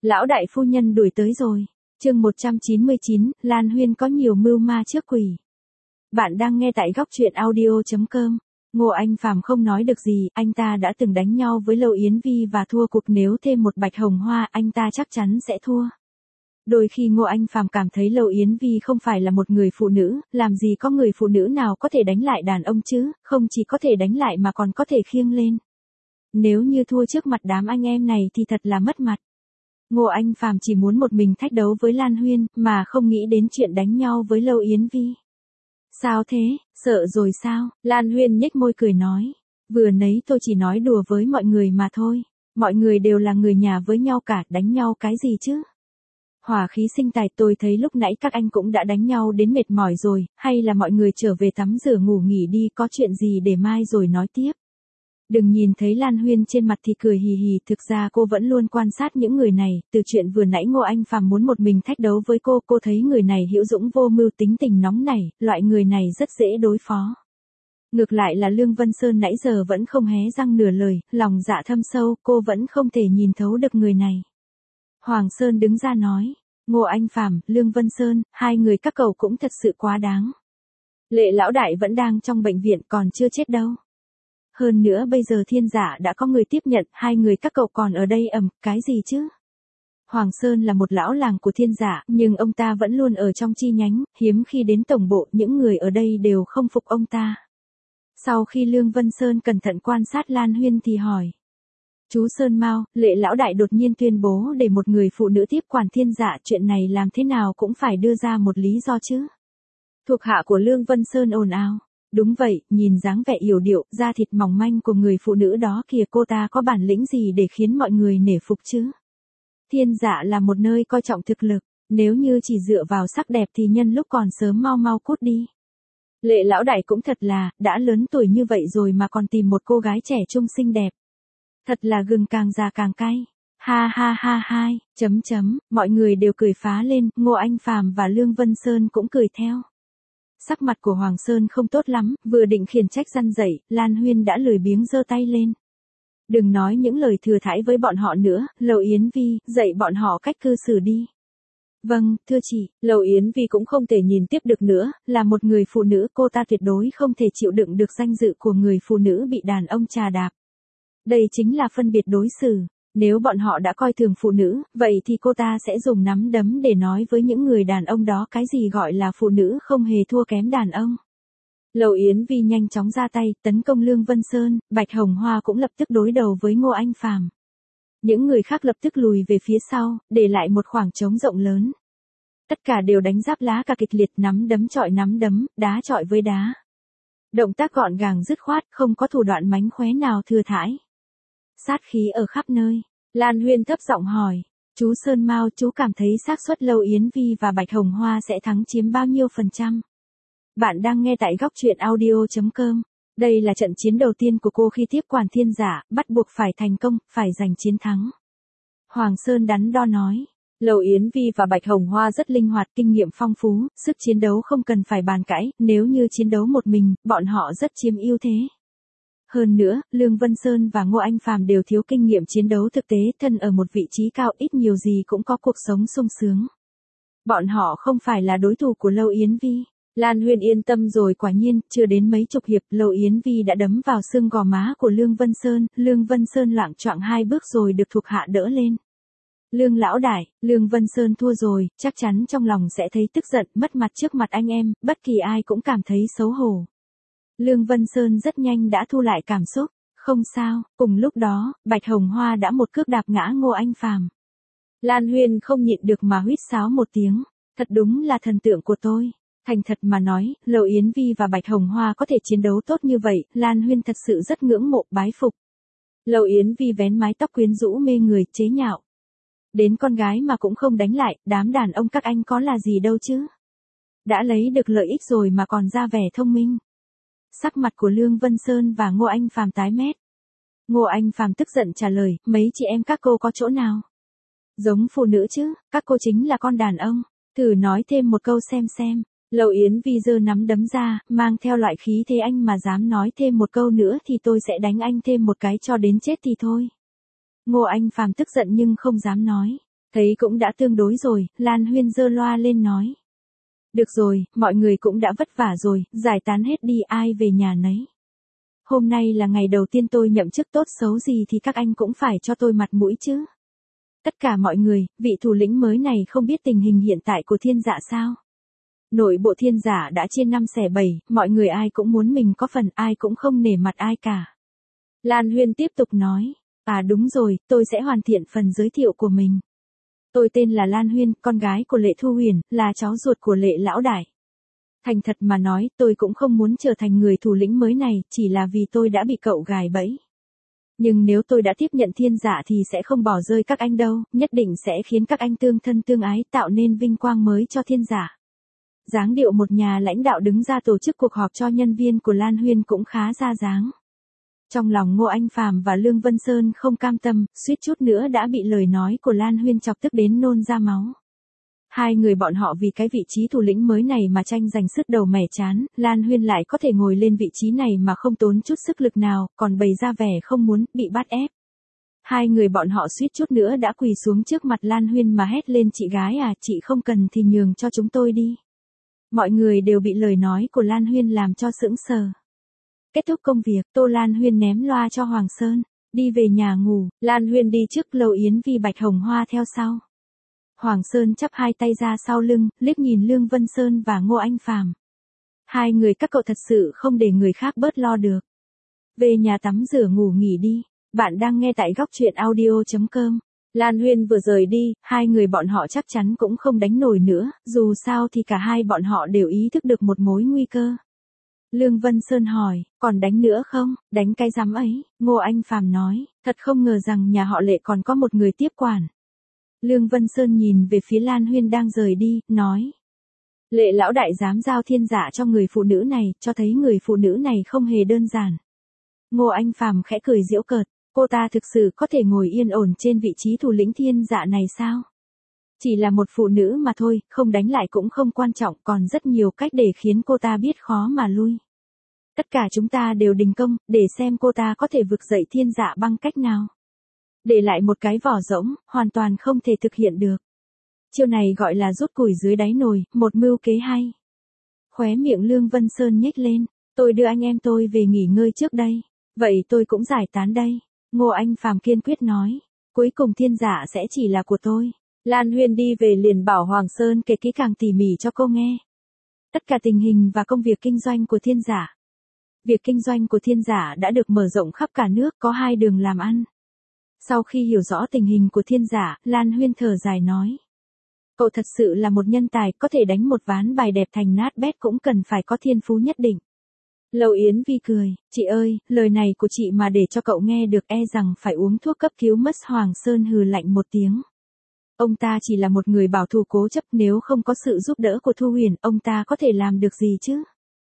Lão đại phu nhân đuổi tới rồi. Chương 199, Lan Huyên có nhiều mưu ma trước quỷ. Bạn đang nghe tại góc truyện audio.com. Ngô Anh Phàm không nói được gì, anh ta đã từng đánh nhau với Lâu Yến Vi và thua cuộc, nếu thêm một bạch hồng hoa, anh ta chắc chắn sẽ thua. Đôi khi Ngô Anh Phàm cảm thấy Lâu Yến Vi không phải là một người phụ nữ, làm gì có người phụ nữ nào có thể đánh lại đàn ông chứ, không chỉ có thể đánh lại mà còn có thể khiêng lên. Nếu như thua trước mặt đám anh em này thì thật là mất mặt. Ngô Anh Phàm chỉ muốn một mình thách đấu với Lan Huyên, mà không nghĩ đến chuyện đánh nhau với Lâu Yến Vi. Sao thế, sợ rồi sao? Lan Huyên nhếch môi cười nói. Vừa nấy tôi chỉ nói đùa với mọi người mà thôi. Mọi người đều là người nhà với nhau cả, đánh nhau cái gì chứ? Hỏa khí sinh tài, tôi thấy lúc nãy các anh cũng đã đánh nhau đến mệt mỏi rồi, hay là mọi người trở về tắm rửa ngủ nghỉ đi, có chuyện gì để mai rồi nói tiếp. Đừng nhìn thấy Lan Huyên trên mặt thì cười hì hì, thực ra cô vẫn luôn quan sát những người này, từ chuyện vừa nãy Ngô Anh Phàm muốn một mình thách đấu với cô thấy người này hữu dũng vô mưu, tính tình nóng nảy, loại người này rất dễ đối phó. Ngược lại là Lương Vân Sơn nãy giờ vẫn không hé răng nửa lời, lòng dạ thâm sâu, cô vẫn không thể nhìn thấu được người này. Hoàng Sơn đứng ra nói, Ngô Anh Phàm, Lương Vân Sơn, hai người các cậu cũng thật sự quá đáng. Lệ lão đại vẫn đang trong bệnh viện, còn chưa chết đâu. Hơn nữa bây giờ Thiên Giả đã có người tiếp nhận, hai người các cậu còn ở đây cái gì chứ? Hoàng Sơn là một lão làng của Thiên Giả, nhưng ông ta vẫn luôn ở trong chi nhánh, hiếm khi đến tổng bộ, những người ở đây đều không phục ông ta. Sau khi Lương Vân Sơn cẩn thận quan sát Lan Huyên thì hỏi. Chú Sơn Mao, Lệ lão đại đột nhiên tuyên bố để một người phụ nữ tiếp quản Thiên Giả, chuyện này làm thế nào cũng phải đưa ra một lý do chứ. Thuộc hạ của Lương Vân Sơn ồn ào. Đúng vậy, nhìn dáng vẻ yểu điệu, da thịt mỏng manh của người phụ nữ đó kìa, cô ta có bản lĩnh gì để khiến mọi người nể phục chứ? Thiên Giả là một nơi coi trọng thực lực, nếu như chỉ dựa vào sắc đẹp thì nhân lúc còn sớm mau mau cút đi. Lệ lão đại cũng thật là, đã lớn tuổi như vậy rồi mà còn tìm một cô gái trẻ trung xinh đẹp. Thật là gừng càng già càng cay. Ha ha ha hai, mọi người đều cười phá lên, Ngô Anh Phàm và Lương Vân Sơn cũng cười theo. Sắc mặt của Hoàng Sơn không tốt lắm, vừa định khiển trách răn dạy, Lan Huyên đã lười biếng giơ tay lên. Đừng nói những lời thừa thãi với bọn họ nữa, Lâu Yến Vi, dạy bọn họ cách cư xử đi. Vâng, thưa chị, Lâu Yến Vi cũng không thể nhìn tiếp được nữa, là một người phụ nữ, cô ta tuyệt đối không thể chịu đựng được danh dự của người phụ nữ bị đàn ông trà đạp. Đây chính là phân biệt đối xử. Nếu bọn họ đã coi thường phụ nữ, vậy thì cô ta sẽ dùng nắm đấm để nói với những người đàn ông đó cái gì gọi là phụ nữ không hề thua kém đàn ông. Lâu Yến Vi nhanh chóng ra tay, tấn công Lương Vân Sơn, Bạch Hồng Hoa cũng lập tức đối đầu với Ngô Anh Phàm. Những người khác lập tức lùi về phía sau, để lại một khoảng trống rộng lớn. Tất cả đều đánh giáp lá cả kịch liệt, nắm đấm chọi nắm đấm, đá chọi với đá. Động tác gọn gàng dứt khoát, không có thủ đoạn mánh khóe nào thừa thãi. Sát khí ở khắp nơi. Lan Huyên thấp giọng hỏi, chú Sơn Mao, chú cảm thấy xác suất Lâu Yến Vi và Bạch Hồng Hoa sẽ thắng chiếm bao nhiêu %? Bạn đang nghe tại góc truyện audio.com. Đây là trận chiến đầu tiên của cô khi tiếp quản Thiên Giả, bắt buộc phải thành công, phải giành chiến thắng. Hoàng Sơn đắn đo nói, Lâu Yến Vi và Bạch Hồng Hoa rất linh hoạt, kinh nghiệm phong phú, sức chiến đấu không cần phải bàn cãi, nếu như chiến đấu một mình, bọn họ rất chiếm ưu thế. Hơn nữa, Lương Vân Sơn và Ngô Anh Phàm đều thiếu kinh nghiệm chiến đấu thực tế, thân ở một vị trí cao, ít nhiều gì cũng có cuộc sống sung sướng. Bọn họ không phải là đối thủ của Lâu Yến Vi. Lan Huyên yên tâm rồi, quả nhiên, chưa đến mấy chục hiệp, Lâu Yến Vi đã đấm vào xương gò má của Lương Vân Sơn, Lương Vân Sơn loạng choạng 2 bước rồi được thuộc hạ đỡ lên. Lương lão đại, Lương Vân Sơn thua rồi, chắc chắn trong lòng sẽ thấy tức giận, mất mặt trước mặt anh em, bất kỳ ai cũng cảm thấy xấu hổ. Lương Vân Sơn rất nhanh đã thu lại cảm xúc, không sao, cùng lúc đó, Bạch Hồng Hoa đã một cước đạp ngã Ngô Anh Phàm. Lan Huyên không nhịn được mà huýt sáo một tiếng, thật đúng là thần tượng của tôi. Thành thật mà nói, Lâu Yến Vi và Bạch Hồng Hoa có thể chiến đấu tốt như vậy, Lan Huyên thật sự rất ngưỡng mộ, bái phục. Lâu Yến Vi vén mái tóc quyến rũ mê người, chế nhạo. Đến con gái mà cũng không đánh lại, đám đàn ông các anh có là gì đâu chứ. Đã lấy được lợi ích rồi mà còn ra vẻ thông minh. Sắc mặt của Lương Vân Sơn và Ngô Anh Phàm tái mét. Ngô Anh Phàm tức giận trả lời, mấy chị em các cô có chỗ nào giống phụ nữ chứ, các cô chính là con đàn ông, thử nói thêm một câu xem. Lâu Yến Vi giơ nắm đấm ra, mang theo loại khí thế, anh mà dám nói thêm một câu nữa thì tôi sẽ đánh anh thêm một cái cho đến chết thì thôi. Ngô Anh Phàm tức giận nhưng không dám nói. Thấy cũng đã tương đối rồi, Lan Huyên giơ loa lên nói. Được rồi, mọi người cũng đã vất vả rồi, giải tán hết đi, ai về nhà nấy. Hôm nay là ngày đầu tiên tôi nhậm chức, tốt xấu gì thì các anh cũng phải cho tôi mặt mũi chứ. Tất cả mọi người, vị thủ lĩnh mới này không biết tình hình hiện tại của Thiên Dạ sao? Nội bộ Thiên Dạ đã chia 5 xẻ 7, mọi người ai cũng muốn mình có phần, ai cũng không nể mặt ai cả. Lan Huyên tiếp tục nói, à đúng rồi, tôi sẽ hoàn thiện phần giới thiệu của mình. Tôi tên là Lan Huyên, con gái của Lệ Thu Huyền, là cháu ruột của Lệ lão đại. Thành thật mà nói, tôi cũng không muốn trở thành người thủ lĩnh mới này, chỉ là vì tôi đã bị cậu gài bẫy. Nhưng nếu tôi đã tiếp nhận Thiên Dạ thì sẽ không bỏ rơi các anh đâu, nhất định sẽ khiến các anh tương thân tương ái, tạo nên vinh quang mới cho Thiên Dạ. Dáng điệu một nhà lãnh đạo đứng ra tổ chức cuộc họp cho nhân viên của Lan Huyên cũng khá ra dáng. Trong lòng Ngô Anh Phàm và Lương Vân Sơn không cam tâm, suýt chút nữa đã bị lời nói của Lan Huyên chọc tức đến nôn ra máu. Hai người bọn họ vì cái vị trí thủ lĩnh mới này mà tranh giành sứt đầu mẻ chán, Lan Huyên lại có thể ngồi lên vị trí này mà không tốn chút sức lực nào, còn bày ra vẻ không muốn, bị bắt ép. Hai người bọn họ suýt chút nữa đã quỳ xuống trước mặt Lan Huyên mà hét lên, chị gái à, chị không cần thì nhường cho chúng tôi đi. Mọi người đều bị lời nói của Lan Huyên làm cho sững sờ. Kết thúc công việc, Tô Lan Huyên ném loa cho Hoàng Sơn, đi về nhà ngủ, Lan Huyên đi trước, Lâu Yến Vi Bạch Hồng Hoa theo sau. Hoàng Sơn chắp hai tay ra sau lưng, liếc nhìn Lương Vân Sơn và Ngô Anh Phàm. Hai người các cậu thật sự không để người khác bớt lo được. Về nhà tắm rửa ngủ nghỉ đi. Bạn đang nghe tại góc truyện audio.com. Lan Huyên vừa rời đi, hai người bọn họ chắc chắn cũng không đánh nổi nữa, dù sao thì cả hai bọn họ đều ý thức được một mối nguy cơ. Lương Vân Sơn hỏi, còn đánh nữa không? Đánh cái rắm ấy, Ngô Anh Phàm nói, thật không ngờ rằng nhà họ Lệ còn có một người tiếp quản. Lương Vân Sơn nhìn về phía Lan Huyên đang rời đi, nói. Lệ lão đại dám giao Thiên Dạ cho người phụ nữ này, cho thấy người phụ nữ này không hề đơn giản. Ngô Anh Phàm khẽ cười giễu cợt, cô ta thực sự có thể ngồi yên ổn trên vị trí thủ lĩnh Thiên Dạ này sao? Chỉ là một phụ nữ mà thôi, không đánh lại cũng không quan trọng, còn rất nhiều cách để khiến cô ta biết khó mà lui. Tất cả chúng ta đều đình công, để xem cô ta có thể vực dậy Thiên Dạ bằng cách nào. Để lại một cái vỏ rỗng, hoàn toàn không thể thực hiện được. Chiêu này gọi là rút củi dưới đáy nồi, một mưu kế hay. Khóe miệng Lương Vân Sơn nhếch lên, tôi đưa anh em tôi về nghỉ ngơi trước đây. Vậy tôi cũng giải tán đây. Ngô Anh Phàm kiên quyết nói, cuối cùng Thiên Dạ sẽ chỉ là của tôi. Lan Huyên đi về liền bảo Hoàng Sơn kể kỹ càng tỉ mỉ cho cô nghe. Tất cả tình hình và công việc kinh doanh của Thiên Dạ. Việc kinh doanh của Thiên Dạ đã được mở rộng khắp cả nước, có 2 đường làm ăn. Sau khi hiểu rõ tình hình của Thiên Dạ, Lan Huyên thở dài nói. Cậu thật sự là một nhân tài, có thể đánh một ván bài đẹp thành nát bét cũng cần phải có thiên phú nhất định. Lâu Yến Vi cười, chị ơi, lời này của chị mà để cho cậu nghe được e rằng phải uống thuốc cấp cứu mất. Hoàng Sơn hừ lạnh một tiếng. Ông ta chỉ là một người bảo thủ cố chấp, nếu không có sự giúp đỡ của Thu Huyền, ông ta có thể làm được gì chứ?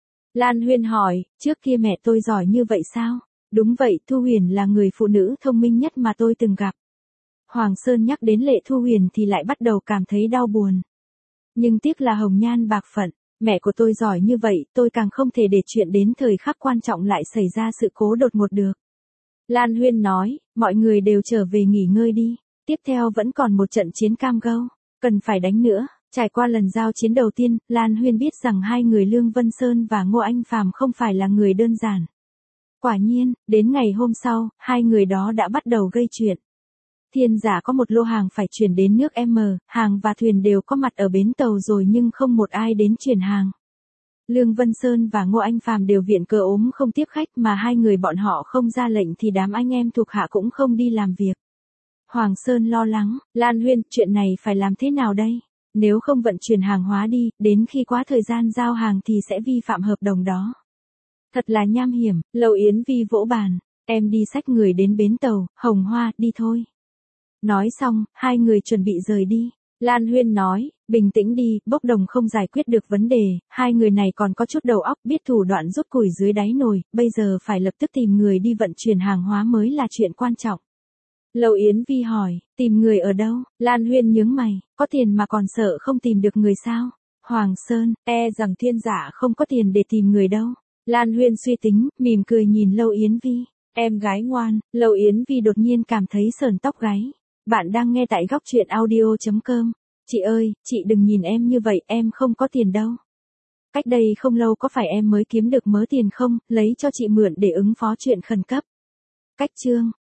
Lan Huyên hỏi, trước kia mẹ tôi giỏi như vậy sao? Đúng vậy, Thu Huyền là người phụ nữ thông minh nhất mà tôi từng gặp. Hoàng Sơn nhắc đến Lệ Thu Huyền thì lại bắt đầu cảm thấy đau buồn. Nhưng tiếc là hồng nhan bạc phận, mẹ của tôi giỏi như vậy, tôi càng không thể để chuyện đến thời khắc quan trọng lại xảy ra sự cố đột ngột được. Lan Huyên nói, mọi người đều trở về nghỉ ngơi đi, tiếp theo vẫn còn một trận chiến cam go, cần phải đánh nữa. Trải qua lần giao chiến đầu tiên, Lan Huyên biết rằng hai người Lương Vân Sơn và Ngô Anh Phàm không phải là người đơn giản. Quả nhiên, đến ngày hôm sau, hai người đó đã bắt đầu gây chuyện. Thiên Dạ có một lô hàng phải chuyển đến nước M, hàng và thuyền đều có mặt ở bến tàu rồi nhưng không một ai đến chuyển hàng. Lương Vân Sơn và Ngô Anh Phàm đều viện cớ ốm không tiếp khách, mà hai người bọn họ không ra lệnh thì đám anh em thuộc hạ cũng không đi làm việc. Hoàng Sơn lo lắng, Lan Huyên, chuyện này phải làm thế nào đây? Nếu không vận chuyển hàng hóa đi, đến khi quá thời gian giao hàng thì sẽ vi phạm hợp đồng đó. Thật là nham hiểm. Lâu Yến Vi vỗ bàn, em đi xách người đến bến tàu, Hồng Hoa, đi thôi. Nói xong, hai người chuẩn bị rời đi. Lan Huyên nói, bình tĩnh đi, bốc đồng không giải quyết được vấn đề, hai người này còn có chút đầu óc, biết thủ đoạn rút củi dưới đáy nồi, bây giờ phải lập tức tìm người đi vận chuyển hàng hóa mới là chuyện quan trọng. Lâu Yến Vi hỏi, tìm người ở đâu? Lan Huyên nhướng mày, có tiền mà còn sợ không tìm được người sao? Hoàng Sơn, e rằng Thiên Dạ không có tiền để tìm người đâu. Lan Huyên suy tính, mỉm cười nhìn Lâu Yến Vi. Em gái ngoan. Lâu Yến Vi đột nhiên cảm thấy sởn tóc gáy. Bạn đang nghe tại góc chuyện audio.com. Chị ơi, chị đừng nhìn em như vậy, em không có tiền đâu. Cách đây không lâu có phải em mới kiếm được mớ tiền không, lấy cho chị mượn để ứng phó chuyện khẩn cấp. Cách chương